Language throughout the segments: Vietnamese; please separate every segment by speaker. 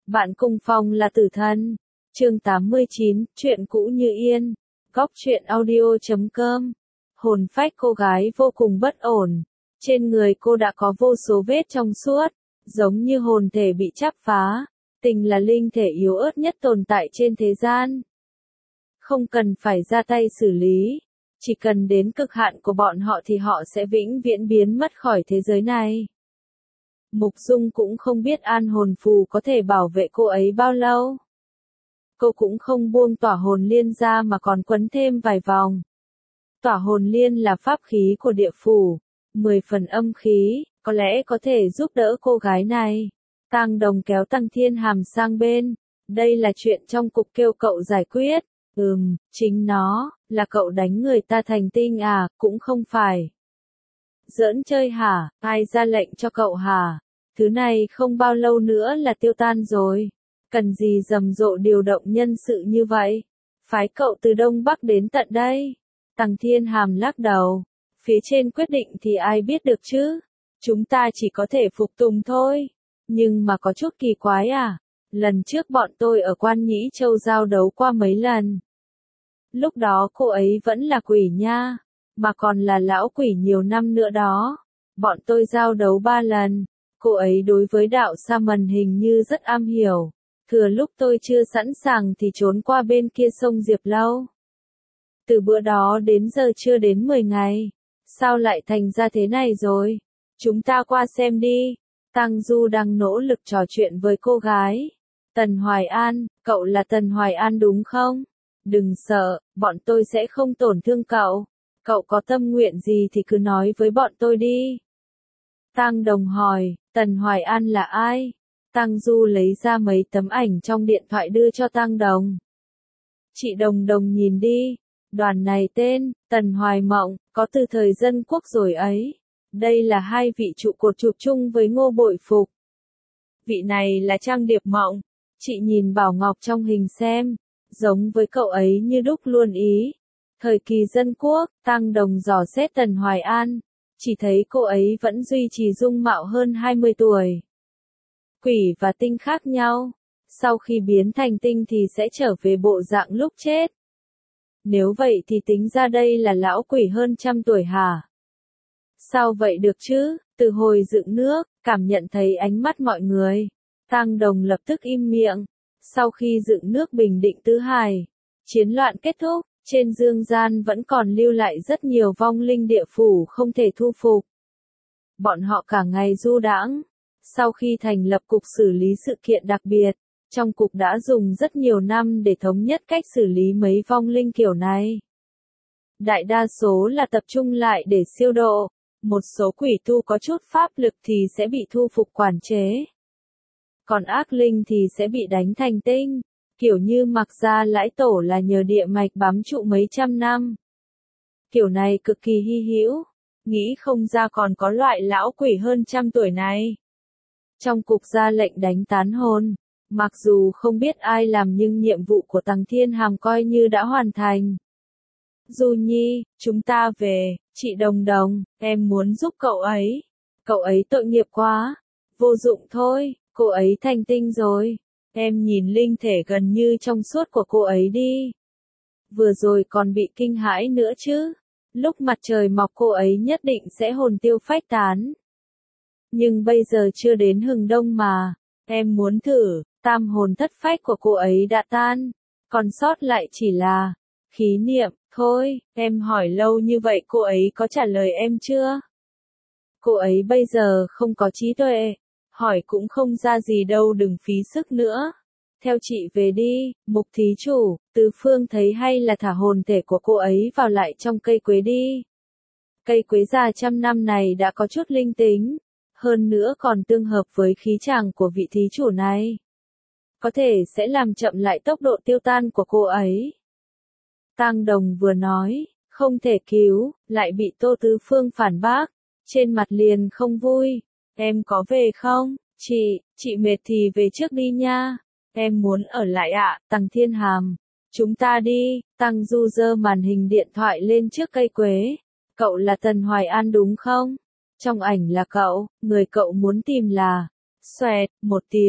Speaker 1: Bạn cùng phòng là tử thần. Chương 89, chuyện cũ như yên. Góc truyện audio.com. Hồn phách cô gái vô cùng bất ổn. Trên người cô đã có vô số vết trong suốt, giống như hồn thể bị chắp phá. Tình là linh thể yếu ớt nhất tồn tại trên thế gian. Không cần phải ra tay xử lý. Chỉ cần đến cực hạn của bọn họ thì họ sẽ vĩnh viễn biến mất khỏi thế giới này. Mục Dung cũng không biết an hồn phù có thể bảo vệ cô ấy bao lâu. Cô cũng không buông tỏa hồn liên ra mà còn quấn thêm vài vòng. Tỏa hồn liên là pháp khí của địa phủ, 10 phần âm khí, có lẽ có thể giúp đỡ cô gái này. Tang Đồng kéo Tăng Thiên Hàm sang bên. Đây là chuyện trong cục kêu cậu giải quyết. Chính nó, là cậu đánh người ta thành tinh à, cũng không phải. Giỡn chơi hả, ai ra lệnh cho cậu hả? Thứ này không bao lâu nữa là tiêu tan rồi. Cần gì rầm rộ điều động nhân sự như vậy? Phái cậu từ Đông Bắc đến tận đây. Tăng Thiên Hàm lắc đầu. Phía trên quyết định thì ai biết được chứ? Chúng ta chỉ có thể phục tùng thôi. Nhưng mà có chút kỳ quái à? Lần trước bọn tôi ở Quan Nhĩ Châu giao đấu qua mấy lần. Lúc đó cô ấy vẫn là quỷ nha. Mà còn là lão quỷ nhiều năm nữa đó. Bọn tôi giao đấu 3 lần. Cô ấy đối với đạo sa mần hình như rất am hiểu. Thừa lúc tôi chưa sẵn sàng thì trốn qua bên kia sông Diệp Lâu. Từ bữa đó đến giờ chưa đến 10 ngày. Sao lại thành ra thế này rồi? Chúng ta qua xem đi. Tăng Du đang nỗ lực trò chuyện với cô gái. Tần Hoài An, cậu là Tần Hoài An đúng không? Đừng sợ, bọn tôi sẽ không tổn thương cậu. Cậu có tâm nguyện gì thì cứ nói với bọn tôi đi. Tang Đồng hỏi, Tần Hoài An là ai? Tang Du lấy ra mấy tấm ảnh trong điện thoại đưa cho Tang Đồng. Chị Đồng Đồng nhìn đi. Đoàn này tên, Tần Hoài Mộng, có từ thời Dân Quốc rồi ấy. Đây là hai vị trụ cột chụp chung với Ngô Bội Phục. Vị này là Trang Điệp Mộng. Chị nhìn Bảo Ngọc trong hình xem. Giống với cậu ấy như đúc luôn ý. Thời kỳ Dân Quốc, Tang Đồng dò xét Tần Hoài An. Chỉ thấy cô ấy vẫn duy trì dung mạo hơn 20 tuổi. Quỷ và tinh khác nhau. Sau khi biến thành tinh thì sẽ trở về bộ dạng lúc chết. Nếu vậy thì tính ra đây là lão quỷ hơn 100 tuổi hả? Sao vậy được chứ? Từ hồi dựng nước, cảm nhận thấy ánh mắt mọi người. Tang Đồng lập tức im miệng. Sau khi dựng nước bình định tứ hải, chiến loạn kết thúc, trên dương gian vẫn còn lưu lại rất nhiều vong linh địa phủ không thể thu phục. Bọn họ cả ngày du đãng. Sau khi thành lập cục xử lý sự kiện đặc biệt, trong cục đã dùng rất nhiều năm để thống nhất cách xử lý mấy vong linh kiểu này. Đại đa số là tập trung lại để siêu độ, một số quỷ tu có chút pháp lực thì sẽ bị thu phục quản chế. Còn ác linh thì sẽ bị đánh thành tinh, kiểu như Mặc Gia Lãi Tổ là nhờ địa mạch bám trụ mấy trăm năm. Kiểu này cực kỳ hy hữu, nghĩ không ra còn có loại lão quỷ hơn 100 tuổi này. Trong cục ra lệnh đánh tán hồn, mặc dù không biết ai làm nhưng nhiệm vụ của Tăng Thiên Hàm coi như đã hoàn thành. Du Nhi, chúng ta về, chị Đồng Đồng, em muốn giúp cậu ấy. Cậu ấy tội nghiệp quá. Vô dụng thôi, cô ấy thành tinh rồi. Em nhìn linh thể gần như trong suốt của cô ấy đi. Vừa rồi còn bị kinh hãi nữa chứ. Lúc mặt trời mọc cô ấy nhất định sẽ hồn tiêu phách tán. Nhưng bây giờ chưa đến hừng đông mà. Em muốn thử, tam hồn thất phách của cô ấy đã tan. Còn sót lại chỉ là khí niệm. Thôi, em hỏi lâu như vậy cô ấy có trả lời em chưa? Cô ấy bây giờ không có trí tuệ. Hỏi cũng không ra gì đâu, đừng phí sức nữa. Theo chị về đi, Mục thí chủ, Tứ Phương thấy hay là thả hồn thể của cô ấy vào lại trong cây quế đi. Cây quế già 100 năm này đã có chút linh tính. Hơn nữa còn tương hợp với khí chàng của vị thí chủ này. Có thể sẽ làm chậm lại tốc độ tiêu tan của cô ấy. Tang Đồng vừa nói, không thể cứu, lại bị Tô Tứ Phương phản bác. Trên mặt liền không vui. Em có về không? Chị mệt thì về trước đi nha. Em muốn ở lại ạ, Tăng Thiên Hàm. Chúng ta đi. Tăng Du giơ màn hình điện thoại lên trước cây quế. Cậu là Tần Hoài An đúng không? Trong ảnh là cậu, người cậu muốn tìm là... Xoẹt, một tiếng,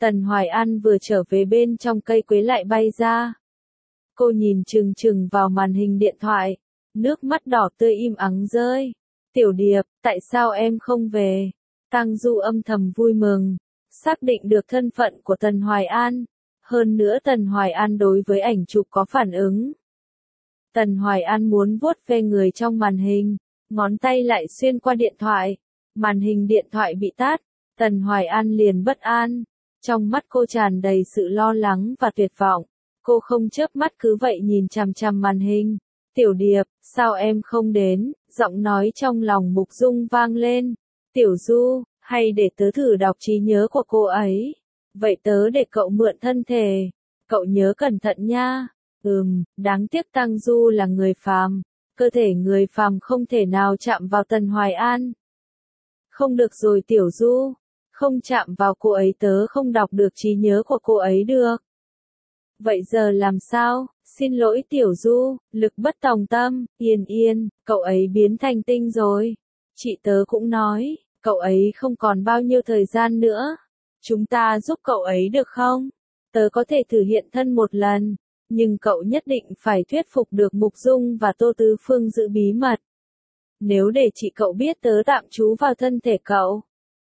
Speaker 1: Tần Hoài An vừa trở về bên trong cây quế lại bay ra. Cô nhìn chừng chừng vào màn hình điện thoại, nước mắt đỏ tươi im ắng rơi. Tiểu Điệp, tại sao em không về? Tăng Du âm thầm vui mừng, xác định được thân phận của Tần Hoài An. Hơn nữa Tần Hoài An đối với ảnh chụp có phản ứng. Tần Hoài An muốn vuốt ve người trong màn hình, ngón tay lại xuyên qua điện thoại. Màn hình điện thoại bị tắt, Tần Hoài An liền bất an. Trong mắt cô tràn đầy sự lo lắng và tuyệt vọng. Cô không chớp mắt cứ vậy nhìn chằm chằm màn hình. Tiểu Điệp, sao em không đến? Giọng nói trong lòng Mục Dung vang lên. Tiểu Du, hay để tớ thử đọc trí nhớ của cô ấy. Vậy tớ để cậu mượn thân thể. Cậu nhớ cẩn thận nha. Đáng tiếc Tăng Du là người phàm. Cơ thể người phàm không thể nào chạm vào Tần Hoài An. Không được rồi Tiểu Du. Không chạm vào cô ấy tớ không đọc được trí nhớ của cô ấy được. Vậy giờ làm sao? Xin lỗi Tiểu Du, lực bất tòng tâm, Yên, cậu ấy biến thành tinh rồi. Chị tớ cũng nói, cậu ấy không còn bao nhiêu thời gian nữa. Chúng ta giúp cậu ấy được không? Tớ có thể thử hiện thân một lần, nhưng cậu nhất định phải thuyết phục được Mục Dung và Tô Tứ Phương giữ bí mật. Nếu để chị cậu biết tớ tạm trú vào thân thể cậu,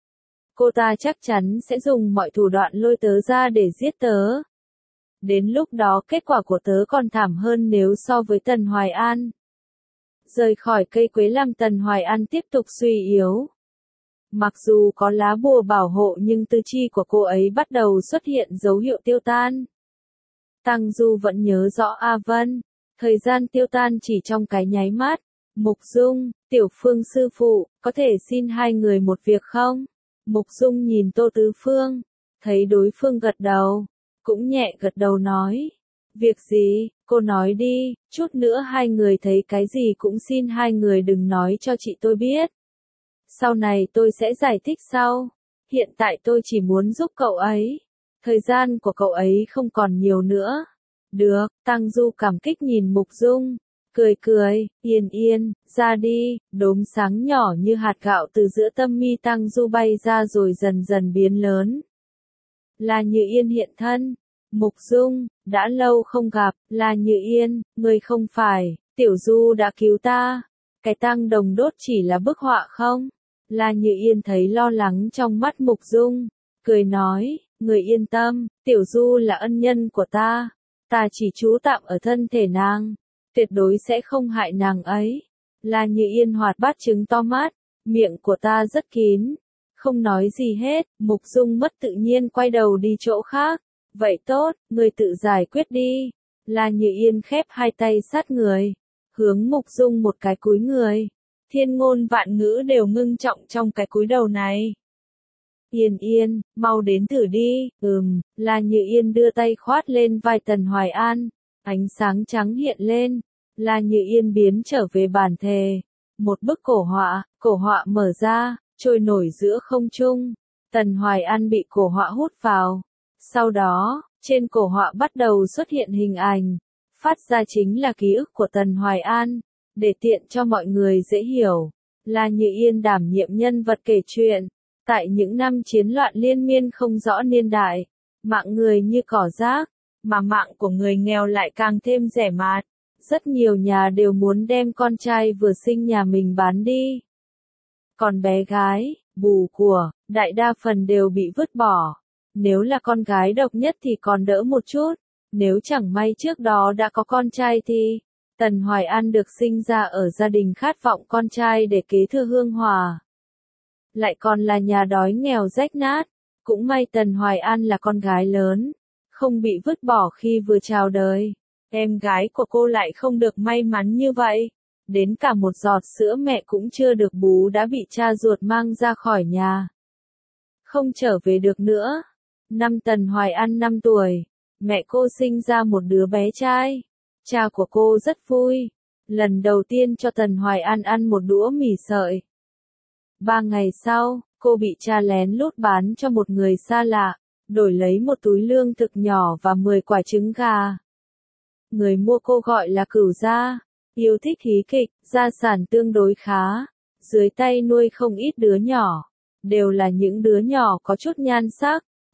Speaker 1: cô ta chắc chắn sẽ dùng mọi thủ đoạn lôi tớ ra để giết tớ. Đến lúc đó kết quả của tớ còn thảm hơn nếu so với Tần Hoài An. Rời khỏi cây quế làm Tần Hoài An tiếp tục suy yếu. Mặc dù có lá bùa bảo hộ nhưng tư chi của cô ấy bắt đầu xuất hiện dấu hiệu tiêu tan. Tăng Du vẫn nhớ rõ A Vân. Thời gian tiêu tan chỉ trong cái nháy mắt. Mục Dung, Tiểu Phương sư phụ, có thể xin hai người một việc không? Mục Dung nhìn Tô Tứ Phương, thấy đối phương gật đầu, cũng nhẹ gật đầu nói. Việc gì, cô nói đi, chút nữa hai người thấy cái gì cũng xin hai người đừng nói cho chị tôi biết. Sau này tôi sẽ giải thích sau. Hiện tại tôi chỉ muốn giúp cậu ấy. Thời gian của cậu ấy không còn nhiều nữa. Được, Tăng Du cảm kích nhìn Mục Dung. Cười, Yên, ra đi, đốm sáng nhỏ như hạt gạo từ giữa tâm mi Tăng Du bay ra rồi dần dần biến lớn. Là Như Yên hiện thân. Mục Dung, đã lâu không gặp, là Như Yên, ngươi không phải, Tiểu Du đã cứu ta. Cái tang đồng đốt chỉ là bức họa không? Là Như Yên thấy lo lắng trong mắt Mục Dung, cười nói, người yên tâm, Tiểu Du là ân nhân của ta. Ta chỉ trú tạm ở thân thể nàng, tuyệt đối sẽ không hại nàng ấy. Là Như Yên hoạt bát trừng to mắt, miệng của ta rất kín, không nói gì hết. Mục Dung mất tự nhiên quay đầu đi chỗ khác. Vậy tốt, người tự giải quyết đi. Là Như Yên khép hai tay sát người, hướng Mục Dung một cái cúi người. Thiên ngôn vạn ngữ đều ngưng trọng trong cái cúi đầu này. Yên, mau đến thử đi. Là Như Yên đưa tay khoát lên vai Tần Hoài An. Ánh sáng trắng hiện lên. Là Như Yên biến trở về bản thể. Một bức cổ họa mở ra, trôi nổi giữa không trung. Tần Hoài An bị cổ họa hút vào. Sau đó, trên cổ họa bắt đầu xuất hiện hình ảnh. Phát ra chính là ký ức của Tần Hoài An. Để tiện cho mọi người dễ hiểu, là Như Yên đảm nhiệm nhân vật kể chuyện. Tại những năm chiến loạn liên miên không rõ niên đại, mạng người như cỏ rác, mà mạng của người nghèo lại càng thêm rẻ mạt. Rất nhiều nhà đều muốn đem con trai vừa sinh nhà mình bán đi. Còn bé gái, bù của, đại đa phần đều bị vứt bỏ. Nếu là con gái độc nhất thì còn đỡ một chút. Nếu chẳng may trước đó đã có con trai thì Tần Hoài An được sinh ra ở gia đình khát vọng con trai để kế thừa hương hòa. Lại còn là nhà đói nghèo rách nát. Cũng may Tần Hoài An là con gái lớn, không bị vứt bỏ khi vừa chào đời. Em gái của cô lại không được may mắn như vậy. Đến cả một giọt sữa mẹ cũng chưa được bú đã bị cha ruột mang ra khỏi nhà. Không trở về được nữa. Năm Tần Hoài An 5 tuổi, mẹ cô sinh ra một đứa bé trai. Cha của cô rất vui. Lần đầu tiên cho Tần Hoài An ăn một đũa mì sợi. 3 ngày sau, cô bị cha lén lút bán cho một người xa lạ, đổi lấy một túi lương thực nhỏ và 10 quả trứng gà. Người mua cô gọi là Cửu Gia, yêu thích hí kịch, gia sản tương đối khá, dưới tay nuôi không ít đứa nhỏ, đều là những đứa nhỏ có chút nhan sắc,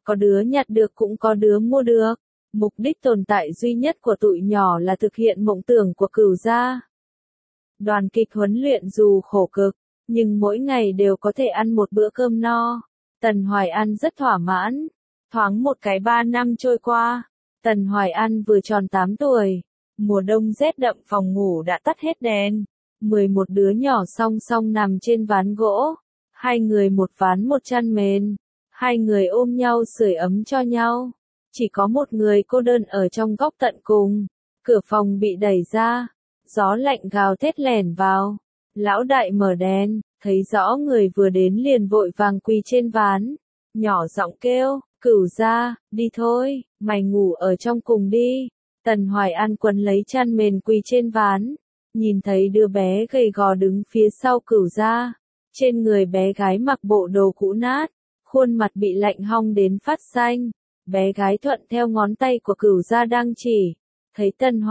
Speaker 1: có đứa nhặt được cũng có đứa mua được. Mục đích tồn tại duy nhất của tụi nhỏ là thực hiện mộng tưởng của Cửu gia. Đoàn kịch huấn luyện dù khổ cực, nhưng mỗi ngày đều có thể ăn một bữa cơm no. Tần Hoài An rất thỏa mãn. Thoáng một cái 3 năm trôi qua, Tần Hoài An vừa tròn 8 tuổi. Mùa đông rét đậm, phòng ngủ đã tắt hết đèn. 11 đứa nhỏ song song nằm trên ván gỗ. Hai người một ván một chăn mền. Hai người ôm nhau sưởi ấm cho nhau. Chỉ có một người cô đơn ở trong góc tận cùng. Cửa phòng bị đẩy ra. Gió lạnh gào thét lẻn vào. Lão đại mở đèn, thấy rõ người vừa đến liền vội vàng quỳ trên ván. Nhỏ giọng kêu, Cửu gia, đi thôi, mày ngủ ở trong cùng đi. Tần Hoài An quấn lấy chăn mền quỳ trên ván. Nhìn thấy đứa bé gầy gò đứng phía sau Cửu gia. Trên người bé gái mặc bộ đồ cũ nát. Khuôn mặt bị lạnh hong đến phát xanh. Bé gái thuận theo ngón tay của Cửu gia đang chỉ. Thấy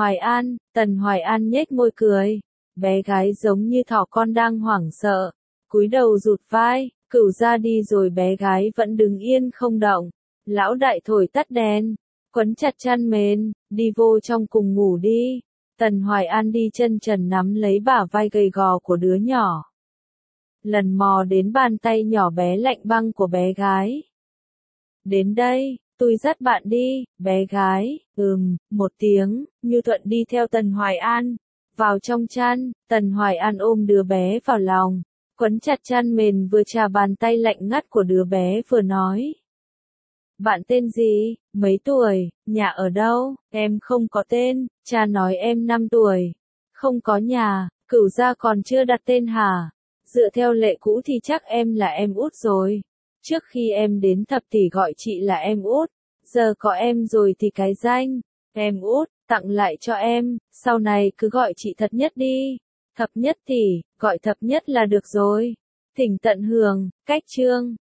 Speaker 1: Tần Hoài An nhếch môi cười. Bé gái giống như thỏ con đang hoảng sợ. Cúi đầu rụt vai, Cửu gia đi rồi bé gái vẫn đứng yên không động. Lão đại thổi tắt đèn. Quấn chặt chăn mền, đi vô trong cùng ngủ đi. Tần Hoài An đi chân trần nắm lấy bả vai gầy gò của đứa nhỏ. Lần mò đến bàn tay nhỏ bé lạnh băng của bé gái. Đến đây, tôi dắt bạn đi, bé gái, một tiếng, Như Thuận đi theo Tần Hoài An. Vào trong chăn, Tần Hoài An ôm đứa bé vào lòng. Quấn chặt chăn mền vừa chà bàn tay lạnh ngắt của đứa bé vừa nói. Bạn tên gì, mấy tuổi, nhà ở đâu, em không có tên, cha nói em 5 tuổi. Không có nhà, Cửu gia còn chưa đặt tên hả? Dựa theo lệ cũ thì chắc em là em út rồi. Trước khi em đến thập tỷ gọi chị là em út. Giờ có em rồi thì cái danh, em út, tặng lại cho em, sau này cứ gọi chị Thập Nhất đi. Thập Nhất tỷ, gọi Thập Nhất là được rồi. Thỉnh tận hưởng, cách chương.